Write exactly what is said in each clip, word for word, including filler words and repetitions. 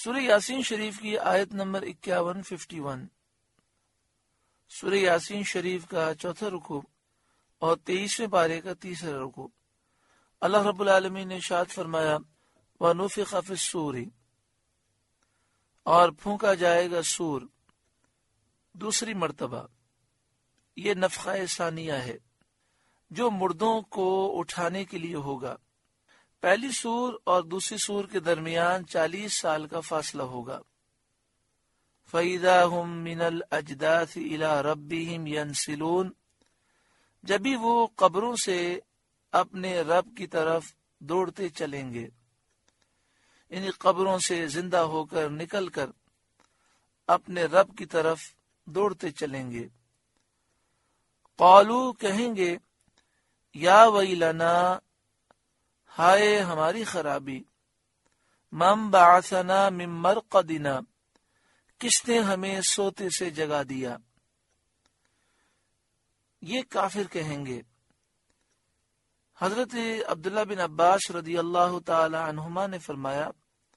سورہ یاسین شریف کی آیت نمبر اکیاون ففٹی ون، سورہ یاسین شریف کا چوتھا رکوع اور تیئیسویں پارے کا تیسرا رکوع۔ اللہ رب العالمین نے ارشاد فرمایا وَنُفِخَ فِي الصُّورِ، اور پھونکا جائے گا سور دوسری مرتبہ۔ یہ نفخہ ثانیہ ہے جو مردوں کو اٹھانے کے لیے ہوگا۔ پہلی سور اور دوسری سور کے درمیان چالیس سال کا فاصلہ ہوگا۔ فَإِذَا هُم مِّنَ الْأَجْدَاثِ إِلَىٰ رَبِّهِمْ يَنْسِلُونَ، جبھی وہ قبروں سے اپنے رب کی طرف دوڑتے چلیں گے، یعنی قبروں سے زندہ ہو کر نکل کر اپنے رب کی طرف دوڑتے چلیں گے۔ قالو، کہیں گے یا ویلنا، ہائے ہماری خرابی، من بعثنا من مرقدنا، کس نے ہمیں سوتے سے جگا دیا۔ یہ کافر کہیں گے۔ حضرت عبداللہ بن عباس رضی اللہ تعالی عنہما نے فرمایا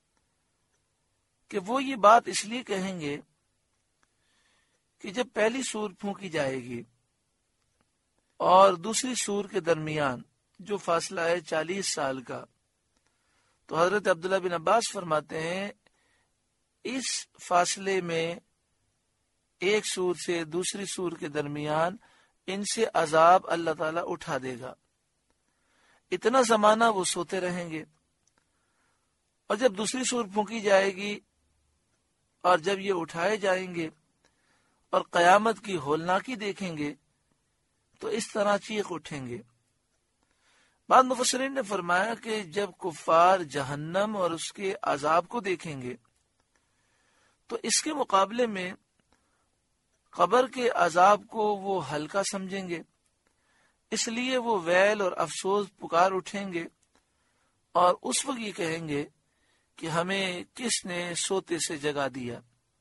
کہ وہ یہ بات اس لیے کہیں گے کہ جب پہلی سور پھونکی جائے گی اور دوسری سور کے درمیان جو فاصلہ ہے چالیس سال کا، تو حضرت عبداللہ بن عباس فرماتے ہیں اس فاصلے میں ایک سور سے دوسری سور کے درمیان ان سے عذاب اللہ تعالیٰ اٹھا دے گا۔ اتنا زمانہ وہ سوتے رہیں گے، اور جب دوسری سور پھونکی جائے گی اور جب یہ اٹھائے جائیں گے اور قیامت کی ہولناکی دیکھیں گے تو اس طرح چیخ اٹھیں گے۔ بعض مفسرین نے فرمایا کہ جب کفار جہنم اور اس کے عذاب کو دیکھیں گے تو اس کے مقابلے میں قبر کے عذاب کو وہ ہلکا سمجھیں گے، اس لیے وہ ویل اور افسوس پکار اٹھیں گے اور اس وقت یہ کہیں گے کہ ہمیں کس نے سوتے سے جگا دیا۔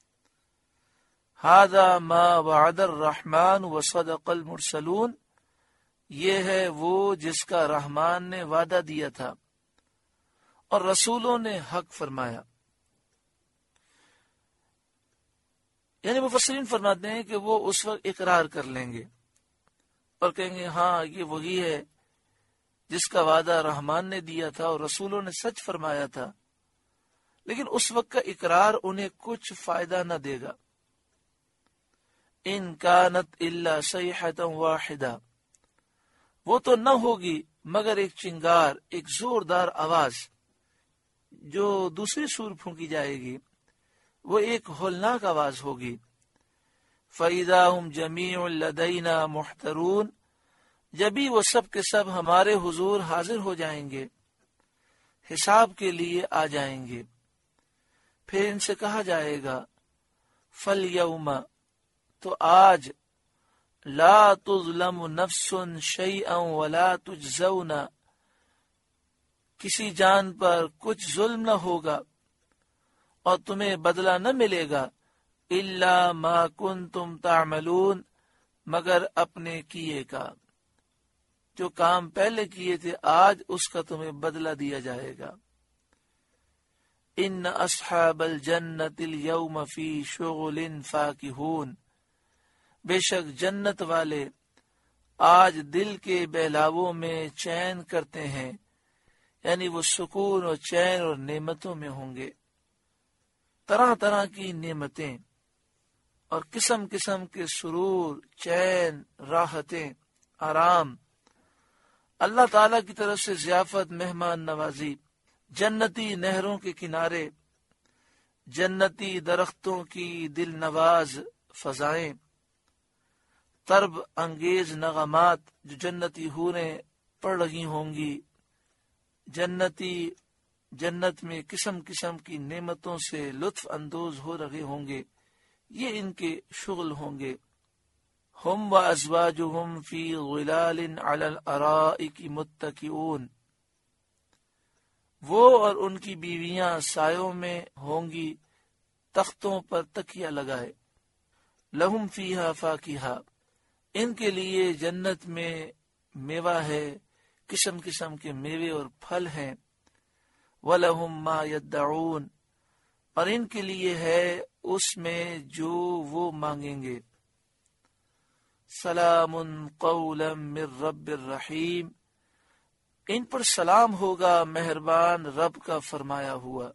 ھذا ما وعد الرحمن وصدق المرسلون، یہ ہے وہ جس کا رحمان نے وعدہ دیا تھا اور رسولوں نے حق فرمایا۔ یعنی مفسرین فرماتے ہیں کہ وہ اس وقت اقرار کر لیں گے اور کہیں گے ہاں یہ وہی ہے جس کا وعدہ رحمان نے دیا تھا اور رسولوں نے سچ فرمایا تھا، لیکن اس وقت کا اقرار انہیں کچھ فائدہ نہ دے گا۔ ان کانت الا صیحۃ واحدہ، وہ تو نہ ہوگی مگر ایک چنگار، ایک زوردار آواز۔ جو دوسری سور پھونکی جائے گی وہ ایک ہولناک آواز ہوگی۔ فَإِذَا هُمْ جَمِيعٌ لَدَيْنَا مُحْضَرُونَ، جبھی وہ سب کے سب ہمارے حضور حاضر ہو جائیں گے، حساب کے لیے آ جائیں گے۔ پھر ان سے کہا جائے گا فَالْيَوْمَ، تو آج، لا تظلم نفس شیئا ولا تجزون، کسی جان پر کچھ ظلم نہ ہوگا اور تمہیں بدلہ نہ ملے گا، الا ما کنتم تعملون، مگر اپنے کیے کا، جو کام پہلے کیے تھے آج اس کا تمہیں بدلہ دیا جائے گا۔ ان اصحاب الجنت اليوم فی شغل فاکہون، بے شک جنت والے آج دل کے بہلاووں میں چین کرتے ہیں، یعنی وہ سکون اور چین اور نعمتوں میں ہوں گے۔ طرح طرح کی نعمتیں اور قسم قسم کے سرور، چین، راحتیں، آرام، اللہ تعالی کی طرف سے ضیافت، مہمان نوازی، جنتی نہروں کے کنارے، جنتی درختوں کی دل نواز فضائیں، طرب انگیز نغمات جو جنتی حوریں پڑھ رہی ہوں گی، جنتی جنت میں قسم قسم کی نعمتوں سے لطف اندوز ہو رہے ہوں گے، یہ ان کے شغل ہوں گے۔ ہم وازواجہم فی ظلال علی الارائک متکئون، وہ اور ان کی بیویاں سایوں میں ہوں گی، تختوں پر تکیہ لگائے۔ لہم فیہا فاکہہ، ان کے لیے جنت میں میوہ ہے، قسم قسم کے میوے اور پھل ہیں۔ وَلَهُمْ مَا يَدَّعُونَ، اور ان کے لیے ہے اس میں جو وہ مانگیں گے۔ سلام قولا من رب الرحیم، ان پر سلام ہوگا مہربان رب کا فرمایا ہوا،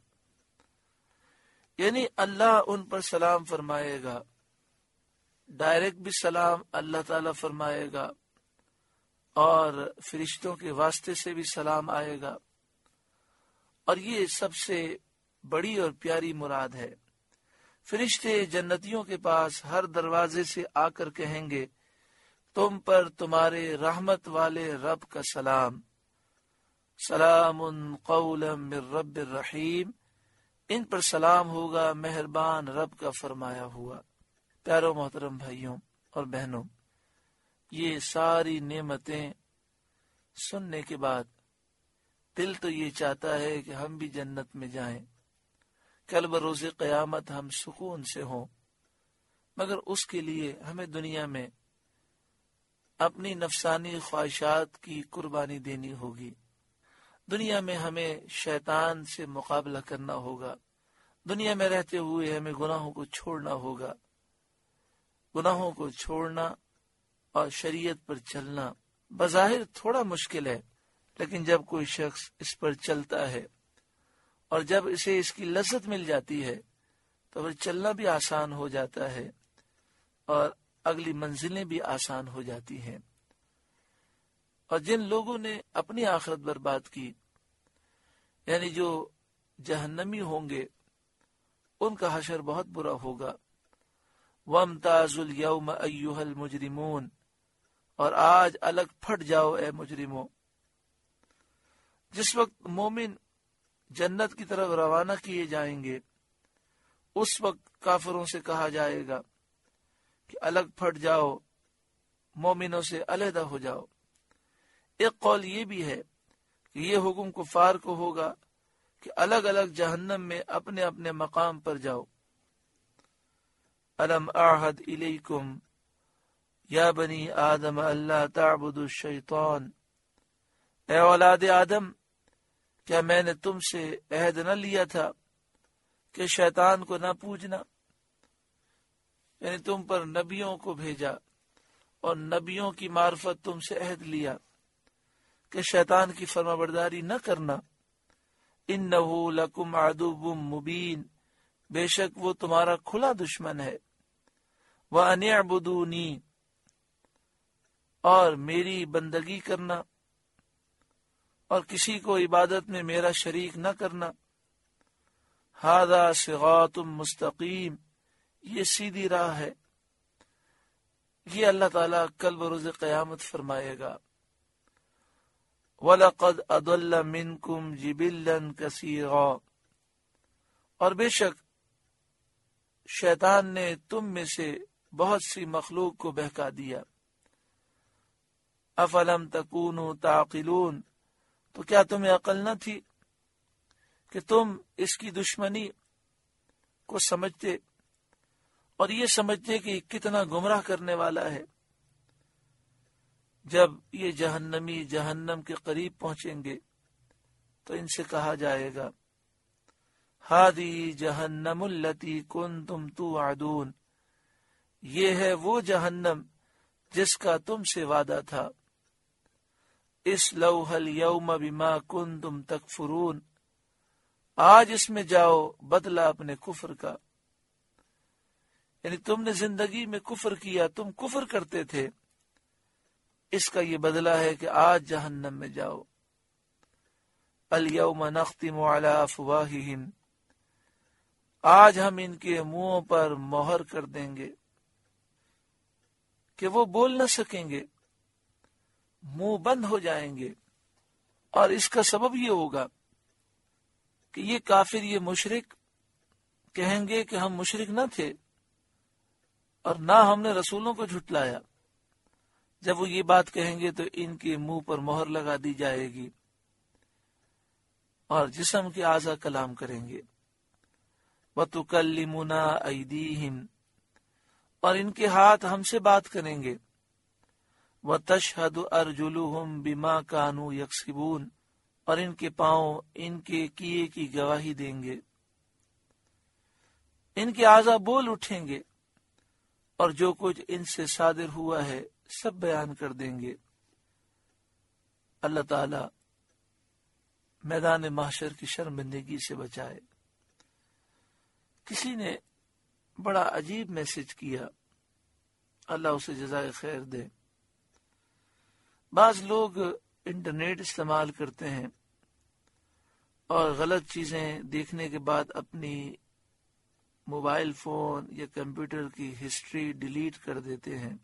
یعنی اللہ ان پر سلام فرمائے گا، ڈائریکٹ بھی سلام اللہ تعالی فرمائے گا اور فرشتوں کے واسطے سے بھی سلام آئے گا، اور یہ سب سے بڑی اور پیاری مراد ہے۔ فرشتے جنتیوں کے پاس ہر دروازے سے آ کر کہیں گے تم پر تمہارے رحمت والے رب کا سلام، سلام قولا من رب الرحیم، ان پر سلام ہوگا مہربان رب کا فرمایا ہوا۔ پیارو محترم بھائیوں اور بہنوں، یہ ساری نعمتیں سننے کے بعد دل تو یہ چاہتا ہے کہ ہم بھی جنت میں جائیں، کل بروز قیامت ہم سکون سے ہوں، مگر اس کے لیے ہمیں دنیا میں اپنی نفسانی خواہشات کی قربانی دینی ہوگی۔ دنیا میں ہمیں شیطان سے مقابلہ کرنا ہوگا، دنیا میں رہتے ہوئے ہمیں گناہوں کو چھوڑنا ہوگا۔ گناہوں کو چھوڑنا اور شریعت پر چلنا بظاہر تھوڑا مشکل ہے، لیکن جب کوئی شخص اس پر چلتا ہے اور جب اسے اس کی لذت مل جاتی ہے تو پھر چلنا بھی آسان ہو جاتا ہے اور اگلی منزلیں بھی آسان ہو جاتی ہیں۔ اور جن لوگوں نے اپنی آخرت برباد کی، یعنی جو جہنمی ہوں گے، ان کا حشر بہت برا ہوگا۔ وَامْتَازُوا الْيَوْمَ أَيُّهَا الْمُجْرِمُونَ، اور آج الگ پھٹ جاؤ اے مجرموں۔ جس وقت مومن جنت کی طرف روانہ کیے جائیں گے، اس وقت کافروں سے کہا جائے گا کہ الگ پھٹ جاؤ، مومنوں سے علیحدہ ہو جاؤ۔ ایک قول یہ بھی ہے کہ یہ حکم کفار کو ہوگا کہ الگ الگ جہنم میں اپنے اپنے مقام پر جاؤ۔ الم اعہد الیکم یا بنی آدم اللہ تعبدوا الشیطان، اے اولاد آدم، کیا میں نے تم سے عہد نہ لیا تھا کہ شیطان کو نہ پوجنا؟ یعنی تم پر نبیوں کو بھیجا اور نبیوں کی معرفت تم سے عہد لیا کہ شیطان کی فرما برداری نہ کرنا۔ انہ لکم عدو مبین، بے شک وہ تمہارا کھلا دشمن ہے۔ وان اعبدونی، اور میری بندگی کرنا اور کسی کو عبادت میں میرا شریک نہ کرنا۔ ھذا صراط مستقیم، یہ سیدھی راہ ہے۔ یہ اللہ تعالیٰ کل بروز قیامت فرمائے گا۔ وَلَقَدْ أَضَلَّ مِنْكُمْ جِبِلًّا كَثِيرًا، اور بے شک شیطان نے تم میں سے بہت سی مخلوق کو بہکا دیا۔ افلم تکونوا تعقلون، تو کیا تمہیں عقل نہ تھی کہ تم اس کی دشمنی کو سمجھتے اور یہ سمجھتے کہ کتنا گمراہ کرنے والا ہے۔ جب یہ جہنمی جہنم کے قریب پہنچیں گے تو ان سے کہا جائے گا ہادی جہنم التی کنتم توعدون، یہ ہے وہ جہنم جس کا تم سے وعدہ تھا۔ اصلوها اليوم بما کنتم تکفرون، آج اس میں جاؤ بدلہ اپنے کفر کا۔ یعنی تم نے زندگی میں کفر کیا، تم کفر کرتے تھے، اس کا یہ بدلہ ہے کہ آج جہنم میں جاؤ۔ الیوم نختم علی افواہہم، آج ہم ان کے منہوں پر مہر کر دیں گے کہ وہ بول نہ سکیں گے، منہ بند ہو جائیں گے۔ اور اس کا سبب یہ ہوگا کہ یہ کافر، یہ مشرک کہیں گے کہ ہم مشرک نہ تھے اور نہ ہم نے رسولوں کو جھٹلایا۔ جب وہ یہ بات کہیں گے تو ان کے منہ پر مہر لگا دی جائے گی اور جسم کے اعضاء کلام کریں گے۔ وَتُكَلِّمُنَا أَيْدِيهِمْ، اور ان کے ہاتھ ہم سے بات کریں گے۔ وَتَشْهَدُ أَرْجُلُهُمْ بِمَا كَانُوا يَكْسِبُونَ، اور ان کے پاؤں ان کے کیے کی گواہی دیں گے۔ ان کے اعضا بول اٹھیں گے اور جو کچھ ان سے صادر ہوا ہے سب بیان کر دیں گے۔ اللہ تعالی میدان محشر کی شرمندگی سے بچائے۔ کسی نے بڑا عجیب میسج کیا، اللہ اسے جزائے خیر دے۔ بعض لوگ انٹرنیٹ استعمال کرتے ہیں اور غلط چیزیں دیکھنے کے بعد اپنی موبائل فون یا کمپیوٹر کی ہسٹری ڈیلیٹ کر دیتے ہیں۔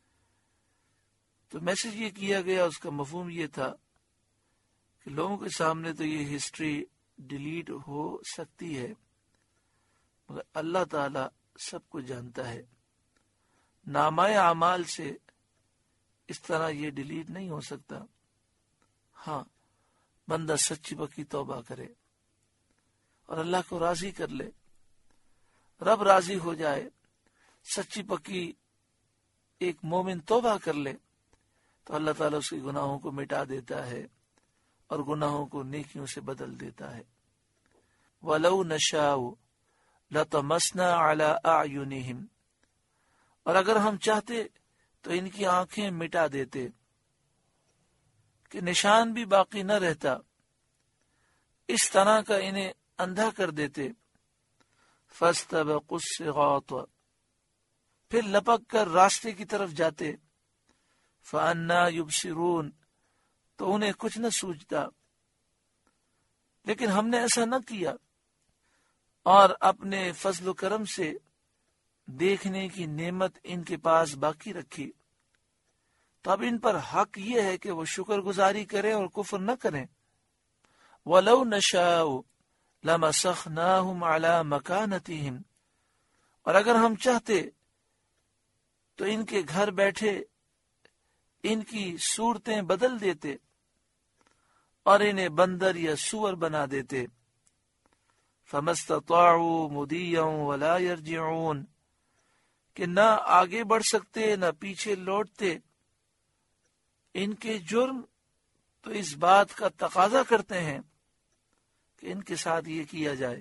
تو میسج یہ کیا گیا، اس کا مفہوم یہ تھا کہ لوگوں کے سامنے تو یہ ہسٹری ڈیلیٹ ہو سکتی ہے، مگر اللہ تعالی سب کو جانتا ہے، نامہ اعمال سے اس طرح یہ ڈیلیٹ نہیں ہو سکتا۔ ہاں، بندہ سچی پکی توبہ کرے اور اللہ کو راضی کر لے، رب راضی ہو جائے، سچی پکی ایک مومن توبہ کر لے تو اللہ تعالیٰ اس کے گناہوں کو مٹا دیتا ہے اور گناہوں کو نیکیوں سے بدل دیتا ہے۔ وَلَوْ نَشَاءُ لَطَمَسْنَا عَلَىٰ أَعْيُنِهِمْ، اور اگر ہم چاہتے تو ان کی آنکھیں مٹا دیتے کہ نشان بھی باقی نہ رہتا، اس طرح کا انہیں اندھا کر دیتے۔ فَاسْتَبَقُوا الصِّرَاطَ، پھر لپک کر راستے کی طرف جاتے۔ فَأَنَّىٰ يُبْصِرُونَ، تو انہیں کچھ نہ سوچتا۔ لیکن ہم نے ایسا نہ کیا اور اپنے فضل و کرم سے دیکھنے کی نعمت ان کے پاس باقی رکھی، تو اب ان پر حق یہ ہے کہ وہ شکر گزاری کریں اور کفر نہ کریں۔ وَلَوْ نَشَاءُ لَمَسَخْنَاهُمْ عَلَىٰ مَكَانَتِهِمْ، اور اگر ہم چاہتے تو ان کے گھر بیٹھے ان کی صورتیں بدل دیتے اور انہیں بندر یا سور بنا دیتے۔ فَمَا اسْتَطَاعُوا مُضِيًّا وَلَا يَرْجِعُونَ، کہ نہ آگے بڑھ سکتے نہ پیچھے لوٹتے۔ ان کے جرم تو اس بات کا تقاضا کرتے ہیں کہ ان کے ساتھ یہ کیا جائے،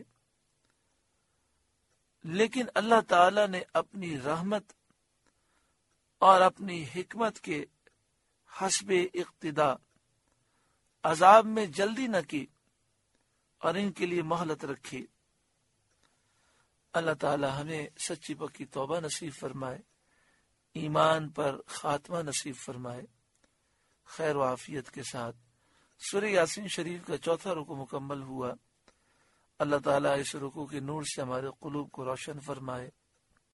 لیکن اللہ تعالی نے اپنی رحمت اور اپنی حکمت کے حسب اقتدا عذاب میں جلدی نہ کی اور ان کے لیے مہلت رکھی۔ اللہ تعالی ہمیں سچی پکی توبہ نصیب فرمائے، ایمان پر خاتمہ نصیب فرمائے، خیر و عافیت کے ساتھ۔ سورہ یاسین شریف کا چوتھا رکوع مکمل ہوا۔ اللہ تعالیٰ اس رکوع کے نور سے ہمارے قلوب کو روشن فرمائے۔